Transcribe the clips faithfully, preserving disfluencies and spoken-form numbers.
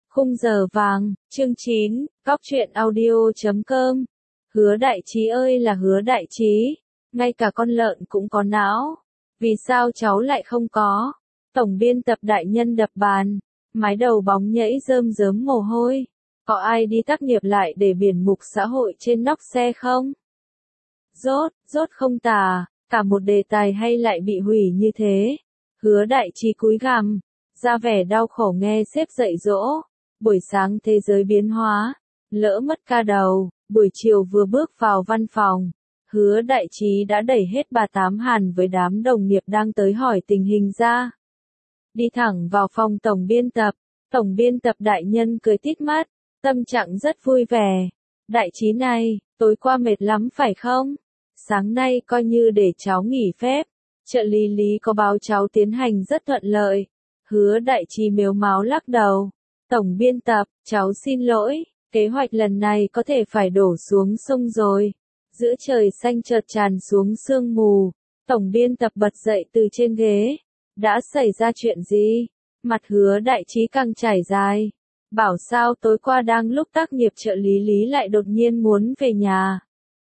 Khung giờ vàng, chương chín, cóc truyện audio chấm com. Hứa Đại Trí ơi là Hứa Đại Trí, ngay cả con lợn cũng có não. Vì sao cháu lại không có? Tổng biên tập đại nhân đập bàn, mái đầu bóng nhẫy rơm rớm mồ hôi. Có ai đi tác nghiệp lại để biển mục xã hội trên nóc xe không? Rốt, rốt không tà, cả một đề tài hay lại bị hủy như thế. Hứa Đại Trí cúi gằm, ra vẻ đau khổ nghe sếp dạy dỗ. Buổi sáng thế giới biến hóa, lỡ mất ca đầu, buổi chiều vừa bước vào văn phòng. Hứa Đại Trí đã đẩy hết bà Tám Hàn với đám đồng nghiệp đang tới hỏi tình hình ra. Đi thẳng vào phòng tổng biên tập, tổng biên tập đại nhân cười tít mắt, tâm trạng rất vui vẻ. Đại Trí này, tối qua mệt lắm phải không? Sáng nay coi như để cháu nghỉ phép, trợ lý Lý có báo cháu tiến hành rất thuận lợi. Hứa Đại Trí mếu máo lắc đầu. Tổng biên tập, cháu xin lỗi, kế hoạch lần này có thể phải đổ xuống sông rồi. Giữa trời xanh chợt tràn xuống sương mù, tổng biên tập bật dậy từ trên ghế. Đã xảy ra chuyện gì? Mặt Hứa Đại Trí càng trải dài. Bảo sao tối qua đang lúc tác nghiệp trợ lý Lý lại đột nhiên muốn về nhà.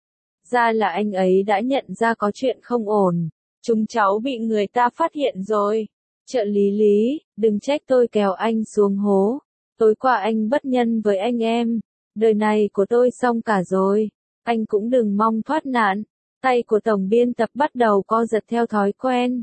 Ra là anh ấy đã nhận ra có chuyện không ổn. Chúng cháu bị người ta phát hiện rồi. Trợ lý Lý, đừng trách tôi kéo anh xuống hố. Tối qua anh bất nhân với anh em. Đời này của tôi xong cả rồi. Anh cũng đừng mong thoát nạn. Tay của tổng biên tập bắt đầu co giật theo thói quen.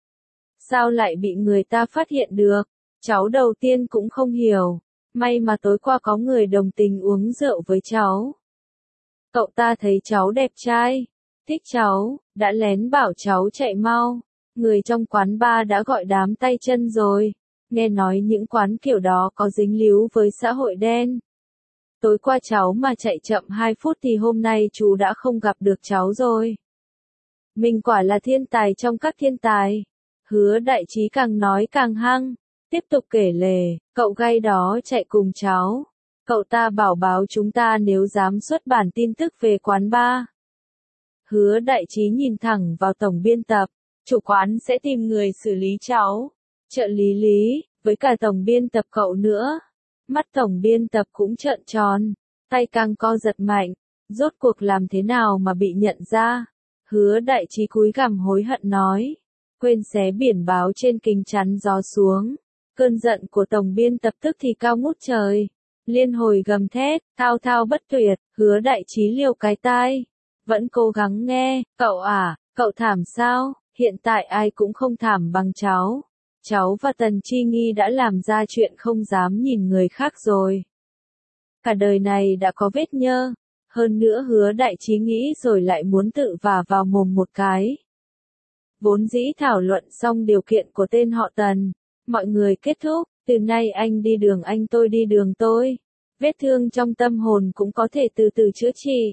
Sao lại bị người ta phát hiện được? Cháu đầu tiên cũng không hiểu. May mà tối qua có người đồng tình uống rượu với cháu. Cậu ta thấy cháu đẹp trai, thích cháu, đã lén bảo cháu chạy mau. Người trong quán bar đã gọi đám tay chân rồi. Nghe nói những quán kiểu đó có dính líu với xã hội đen. Tối qua cháu mà chạy chậm hai phút thì hôm nay chú đã không gặp được cháu rồi. Mình quả là thiên tài trong các thiên tài. Hứa Đại Trí càng nói càng hăng. Tiếp tục kể lể, cậu gay đó chạy cùng cháu. Cậu ta bảo báo chúng ta nếu dám xuất bản tin tức về quán bar. Hứa Đại Trí nhìn thẳng vào tổng biên tập. Chủ quán sẽ tìm người xử lý cháu. Trợ lý Lý, với cả tổng biên tập cậu nữa. Mắt tổng biên tập cũng trợn tròn, tay càng co giật mạnh. Rốt cuộc làm thế nào mà bị nhận ra? Hứa Đại Trí cúi gằm hối hận nói. Quên xé biển báo trên kính chắn gió xuống. Cơn giận của tổng biên tập tức thì cao ngút trời. Liên hồi gầm thét, thao thao bất tuyệt. Hứa Đại Trí liều cái tai. Vẫn cố gắng nghe, cậu à, cậu thảm sao? Hiện tại ai cũng không thảm bằng cháu. Cháu và Tần Chi Nghi đã làm ra chuyện không dám nhìn người khác rồi. Cả đời này đã có vết nhơ. Hơn nữa Hứa Đại Trí nghĩ rồi lại muốn tự vả vào mồm một cái. Vốn dĩ thảo luận xong điều kiện của tên họ Tần. Mọi người kết thúc, từ nay anh đi đường anh tôi đi đường tôi. Vết thương trong tâm hồn cũng có thể từ từ chữa trị.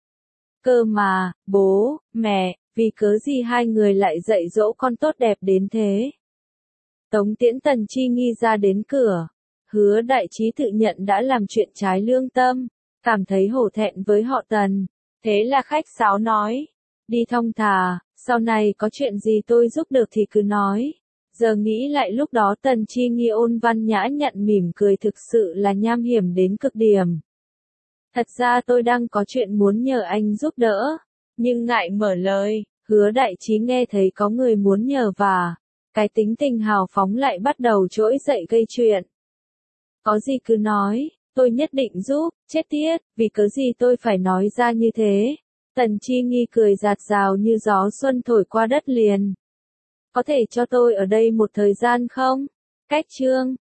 Cơ mà, bố, mẹ, vì cớ gì hai người lại dạy dỗ con tốt đẹp đến thế? Tống tiễn Tần Chi Nghi ra đến cửa. Hứa Đại Trí tự nhận đã làm chuyện trái lương tâm. Cảm thấy hổ thẹn với họ Tần. Thế là khách sáo nói. Đi thong thả, sau này có chuyện gì tôi giúp được thì cứ nói. Giờ nghĩ lại lúc đó Tần Chi Nghi ôn văn nhã nhận mỉm cười thực sự là nham hiểm đến cực điểm. Thật ra tôi đang có chuyện muốn nhờ anh giúp đỡ. Nhưng ngại mở lời, Hứa Đại Trí nghe thấy có người muốn nhờ vả. Cái tính tình hào phóng lại bắt đầu trỗi dậy gây chuyện. Có gì cứ nói, tôi nhất định giúp, chết tiết, vì cớ gì tôi phải nói ra như thế. Tần Chi Nghi cười rạt rào như gió xuân thổi qua đất liền. Có thể cho tôi ở đây một thời gian không? Cách chương.